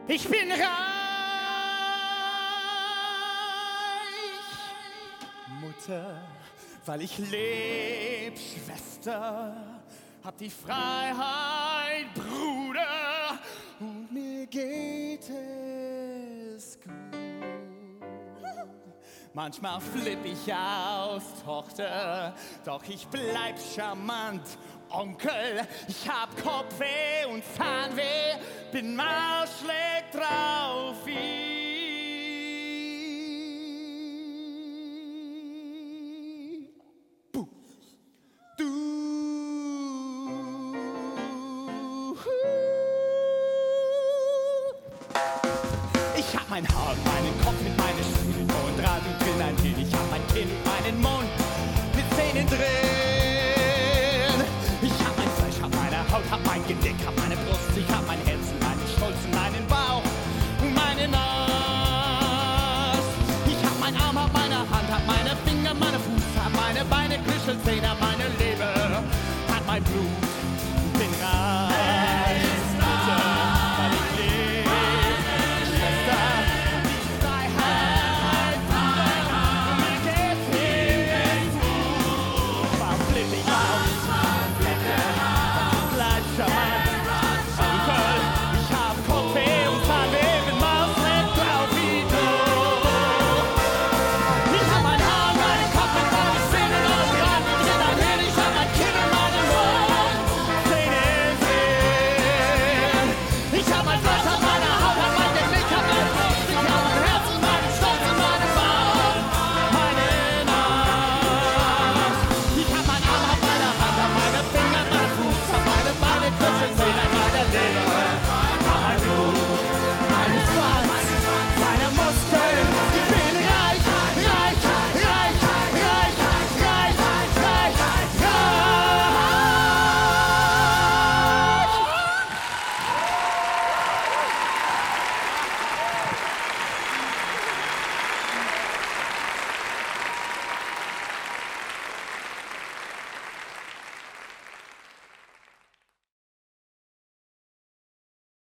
Ich bin reich, Mutter, weil ich leb, Schwester, hab die Freiheit, Bruder, und mir geht es gut. Manchmal flipp ich aus, Tochter, doch ich bleib charmant, Onkel. Ich hab Kopfweh und Zahnweh, bin mal schlecht drauf wie du. Ich hab mein Haar und meinen Kopf mit meinen Schuhen und Draht und bin ein Kind. Ich hab mein Kinn und meinen Mund mit Zähnen drin. Ich hab mein Fleisch, hab meine Haut, hab mein Genick, hab meine Brust, ich hab